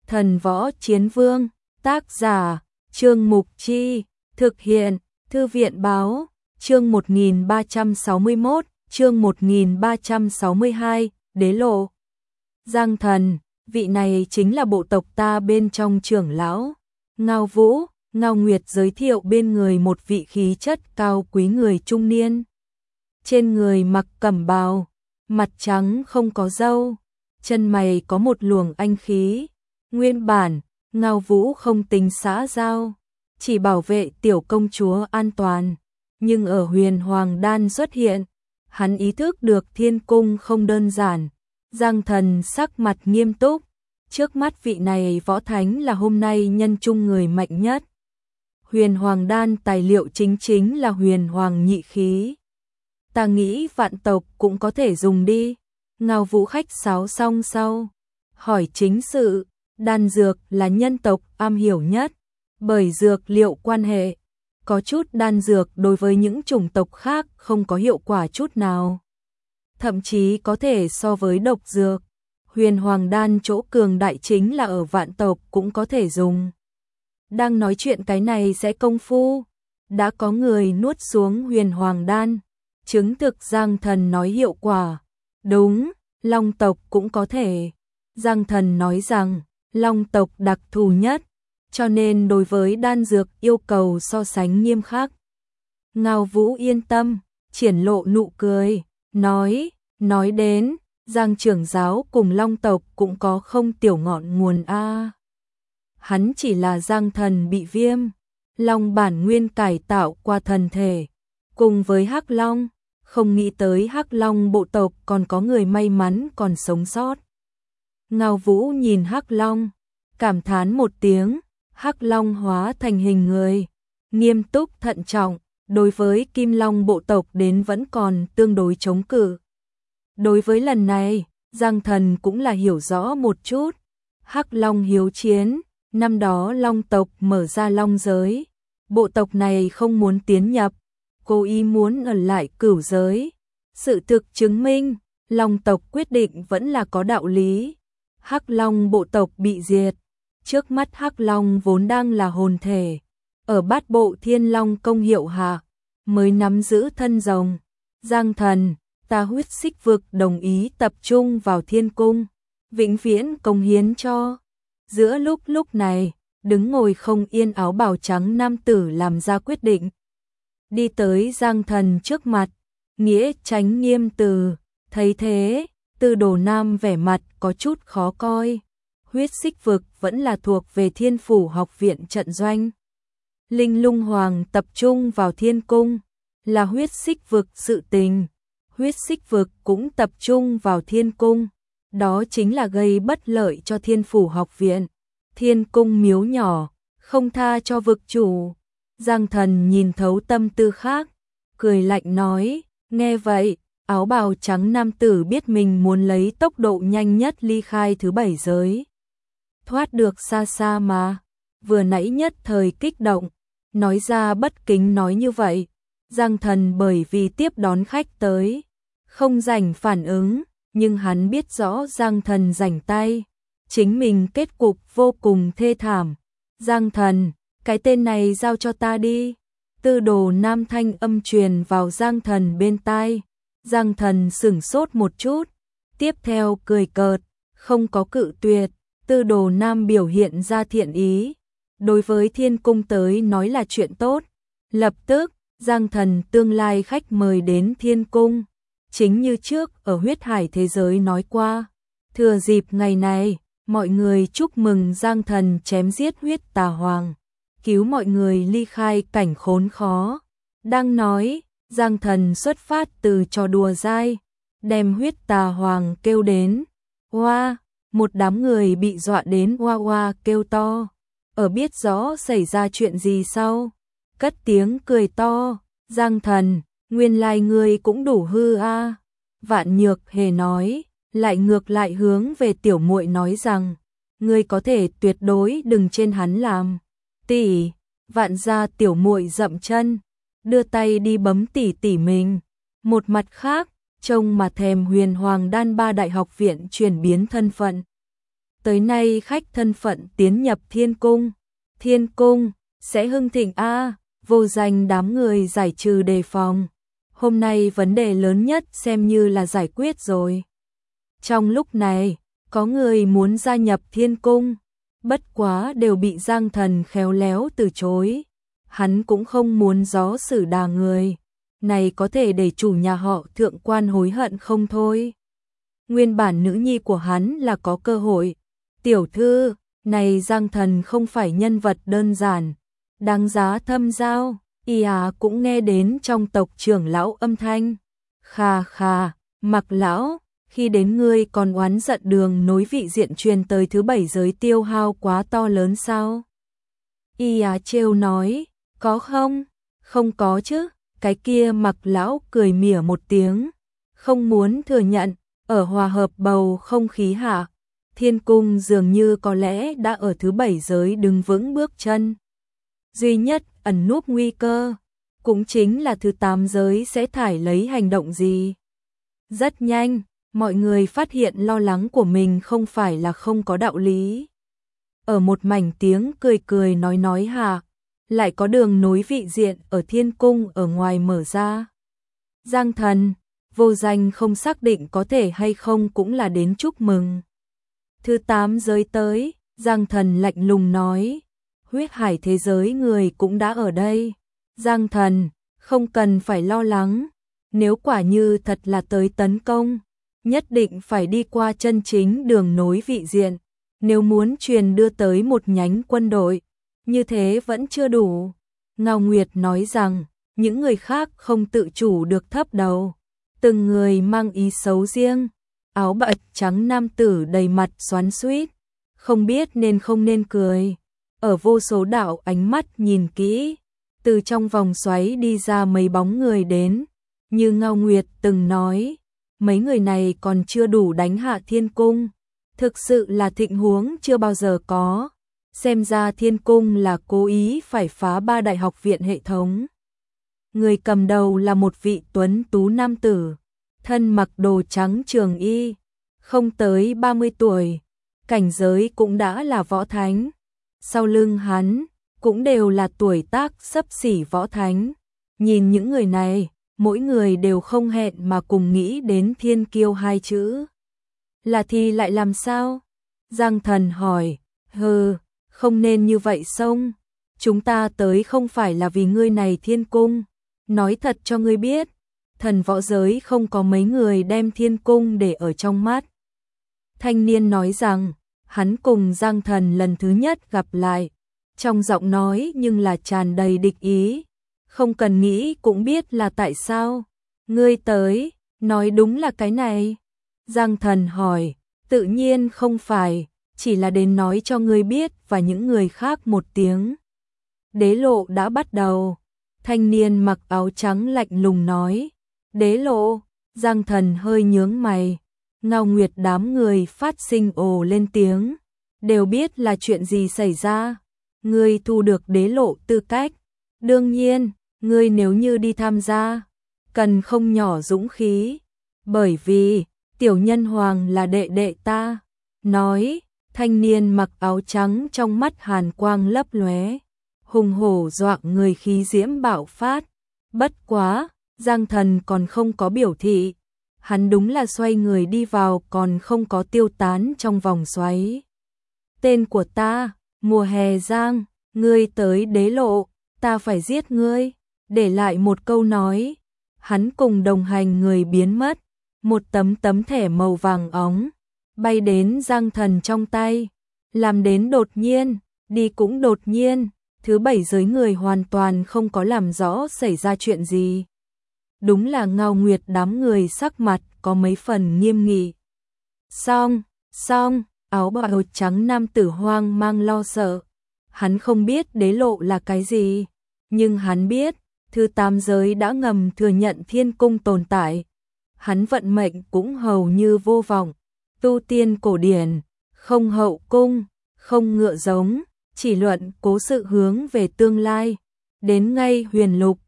Thần võ chiến vương, tác giả, Trương Mục Chi, thực hiện, Thư viện báo, chương 1361, chương 1362, đế lộ. Giang Thần, vị này chính là bộ tộc ta bên trong trưởng lão. Ngao Vũ, Ngao Nguyệt giới thiệu bên người một vị khí chất cao quý người trung niên. Trên người mặc cẩm bào, mặt trắng không có râu, chân mày có một luồng anh khí. Nguyên bản, Ngao Vũ không tính xã giao, chỉ bảo vệ tiểu công chúa an toàn. Nhưng ở Huyền Hoàng Đan xuất hiện, hắn ý thức được thiên cung không đơn giản. Giang Thần sắc mặt nghiêm túc, trước mắt vị này võ thánh là hôm nay nhân chung người mạnh nhất. Huyền Hoàng Đan tài liệu chính là huyền hoàng nhị khí. Ta nghĩ vạn tộc cũng có thể dùng đi. Ngao Vũ khách sáo xong sau, hỏi chính sự. Đan dược là nhân tộc am hiểu nhất, bởi dược liệu quan hệ. Có chút đan dược đối với những chủng tộc khác không có hiệu quả chút nào. Thậm chí có thể so với độc dược. Huyền Hoàng Đan chỗ cường đại chính là ở vạn tộc cũng có thể dùng. Đang nói chuyện cái này sẽ công phu, đã có người nuốt xuống Huyền Hoàng Đan, chứng thực Giang Thần nói hiệu quả. Đúng, Long tộc cũng có thể. Giang Thần nói rằng, Long tộc đặc thù nhất, cho nên đối với đan dược yêu cầu so sánh nghiêm khắc. Ngao Vũ yên tâm, triển lộ nụ cười, nói đến, Giang trưởng giáo cùng Long tộc cũng có không tiểu ngọn nguồn a. Hắn chỉ là Giang Thần bị viêm, Long bản nguyên cải tạo qua thần thể, cùng với Hắc Long, không nghĩ tới Hắc Long bộ tộc còn có người may mắn còn sống sót. Ngao Vũ nhìn Hắc Long, cảm thán một tiếng. Hắc Long hóa thành hình người, nghiêm túc thận trọng, đối với Kim Long bộ tộc đến vẫn còn tương đối chống cự. Đối với lần này, Giang Thần cũng là hiểu rõ một chút. Hắc Long hiếu chiến, năm đó Long tộc mở ra Long giới, bộ tộc này không muốn tiến nhập, cố ý muốn ở lại Cửu giới. Sự thực chứng minh, Long tộc quyết định vẫn là có đạo lý. Hắc Long bộ tộc bị diệt. Trước mắt Hắc Long vốn đang là hồn thể, ở bát bộ Thiên Long công hiệu hạ, mới nắm giữ thân rồng. Giang Thần, ta huyết xích vực đồng ý tập trung vào thiên cung, vĩnh viễn cống hiến cho. Giữa lúc này, đứng ngồi không yên áo bào trắng nam tử làm ra quyết định. Đi tới Giang Thần trước mặt, nghĩa tránh nghiêm từ, thấy thế, Tư Đồ Nam vẻ mặt có chút khó coi. Huyết xích vực vẫn là thuộc về Thiên Phủ học viện trận doanh. Linh Lung Hoàng tập trung vào thiên cung, là huyết xích vực sự tình. Huyết xích vực cũng tập trung vào thiên cung, đó chính là gây bất lợi cho Thiên Phủ học viện. Thiên cung miếu nhỏ, không tha cho vực chủ. Giang Thần nhìn thấu tâm tư khác, cười lạnh nói, nghe vậy, áo bào trắng nam tử biết mình muốn lấy tốc độ nhanh nhất ly khai thứ 7 giới. Thoát được xa xa mà, vừa nãy nhất thời kích động, nói ra bất kính nói như vậy. Giang Thần bởi vì tiếp đón khách tới, không rảnh phản ứng, nhưng hắn biết rõ Giang Thần rảnh tay, chính mình kết cục vô cùng thê thảm. Giang Thần, cái tên này giao cho ta đi. Tư Đồ Nam thanh âm truyền vào Giang Thần bên tai. Giang Thần sửng sốt một chút, tiếp theo cười cợt, không có cự tuyệt. Tư Đồ Nam biểu hiện ra thiện ý, đối với thiên cung tới nói là chuyện tốt. Lập tức, Giang Thần tương lai khách mời đến thiên cung, chính như trước ở huyết hải thế giới nói qua. Thừa dịp ngày này, mọi người chúc mừng Giang Thần chém giết huyết tà hoàng, cứu mọi người ly khai cảnh khốn khó. Đang nói, Giang Thần xuất phát từ trò đùa dai, đem huyết tà hoàng kêu đến. Hoa! Một đám người bị dọa đến oa oa kêu to, ở biết rõ xảy ra chuyện gì sau, cất tiếng cười to. Giang Thần, nguyên lai ngươi cũng đủ hư a. Vạn Nhược Hề nói, lại ngược lại hướng về tiểu muội nói rằng, ngươi có thể tuyệt đối đừng trên hắn làm. Tỷ, Vạn gia tiểu muội dậm chân, đưa tay đi bấm tỷ mình. Một mặt khác, trông mà thèm Huyền Hoàng Đan 3 đại học viện chuyển biến thân phận. tới nay khách thân phận tiến nhập thiên cung, sẽ hưng thịnh a. Vô Danh đám người giải trừ đề phòng. Hôm nay vấn đề lớn nhất xem như là giải quyết rồi. Trong lúc này, có người muốn gia nhập thiên cung, bất quá đều bị Giang Thần khéo léo từ chối. Hắn cũng không muốn gió xử đà người, này có thể để chủ nhà họ Thượng Quan hối hận không thôi. Nguyên bản nữ nhi của hắn là có cơ hội. Tiểu thư, này Giang Thần không phải nhân vật đơn giản, đáng giá thâm giao. Cũng nghe đến trong tộc trưởng lão âm thanh. Khà khà, Mặc lão, khi đến ngươi còn oán giận đường nối vị diện truyền tới thứ 7 giới tiêu hao quá to lớn sao? Trêu nói, có không? Không có chứ. Cái kia Mặc lão cười mỉa một tiếng, không muốn thừa nhận. Ở hòa hợp bầu không khí hạ, thiên cung dường như có lẽ đã ở thứ 7 giới đứng vững bước chân. Duy nhất ẩn núp nguy cơ, cũng chính là thứ 8 giới sẽ thải lấy hành động gì. Rất nhanh, mọi người phát hiện lo lắng của mình không phải là không có đạo lý. Ở một mảnh tiếng cười cười nói hạ, lại có đường nối vị diện ở thiên cung ở ngoài mở ra. Giang Thần, Vô Danh không xác định có thể hay không cũng là đến chúc mừng. Thứ 8 giới tới, Giang Thần lạnh lùng nói, huyết hải thế giới người cũng đã ở đây. Giang Thần, không cần phải lo lắng, nếu quả như thật là tới tấn công, nhất định phải đi qua chân chính đường nối vị diện. Nếu muốn truyền đưa tới một nhánh quân đội, như thế vẫn chưa đủ. Ngao Nguyệt nói rằng, những người khác không tự chủ được thấp đầu. Từng người mang ý xấu riêng, áo bạch trắng nam tử đầy mặt xoắn xuýt, không biết nên không nên cười. Ở vô số đạo ánh mắt nhìn kỹ, từ trong vòng xoáy đi ra mấy bóng người đến. Như Ngao Nguyệt từng nói, mấy người này còn chưa đủ đánh hạ thiên cung. Thực sự là thịnh huống chưa bao giờ có. Xem ra thiên cung là cố ý phải phá 3 đại học viện hệ thống. Người cầm đầu là một vị tuấn tú nam tử, thân mặc đồ trắng trường y, không tới 30 tuổi, cảnh giới cũng đã là võ thánh. Sau lưng hắn, cũng đều là tuổi tác xấp xỉ võ thánh. Nhìn những người này, mỗi người đều không hẹn mà cùng nghĩ đến thiên kiêu 2 chữ. Là thì lại làm sao? Giang Thần hỏi, không nên như vậy xông. Chúng ta tới không phải là vì ngươi này thiên cung. Nói thật cho ngươi biết, thần võ giới không có mấy người đem thiên cung để ở trong mắt. Thanh niên nói rằng, hắn cùng Giang Thần lần thứ nhất gặp lại, trong giọng nói nhưng là tràn đầy địch ý. Không cần nghĩ cũng biết là tại sao. Ngươi tới, nói đúng là cái này. Giang Thần hỏi, tự nhiên không phải, chỉ là đến nói cho ngươi biết và những người khác một tiếng. Đế lộ đã bắt đầu. Thanh niên mặc áo trắng lạnh lùng nói, đế lộ. Giang Thần hơi nhướng mày. Ngao Nguyệt đám người phát sinh ồ lên tiếng, đều biết là chuyện gì xảy ra. Ngươi thu được đế lộ tư cách, đương nhiên, ngươi nếu như đi tham gia, cần không nhỏ dũng khí, bởi vì tiểu nhân hoàng là đệ đệ ta. Nói, thanh niên mặc áo trắng trong mắt hàn quang lấp lóe, hùng hổ dọa người khí diễm bạo phát. Bất quá, Giang Thần còn không có biểu thị, hắn đúng là xoay người đi vào còn không có tiêu tán trong vòng xoáy. Tên của ta, Mùa Hè Giang, ngươi tới đế lộ, ta phải giết ngươi. Để lại một câu nói, hắn cùng đồng hành người biến mất. Một tấm thẻ màu vàng óng bay đến Giang Thần trong tay, làm đến đột nhiên, đi cũng đột nhiên. Thứ 7 giới người hoàn toàn không có làm rõ xảy ra chuyện gì. Đúng là Ngao Nguyệt đám người sắc mặt có mấy phần nghiêm nghị. Xong, áo bào trắng nam tử hoang mang lo sợ. Hắn không biết đế lộ là cái gì, nhưng hắn biết, thứ 8 giới đã ngầm thừa nhận thiên cung tồn tại. Hắn vận mệnh cũng hầu như vô vọng. Tu tiên cổ điển, không hậu cung, không ngựa giống, chỉ luận cố sự hướng về tương lai. Đến ngay huyền lục,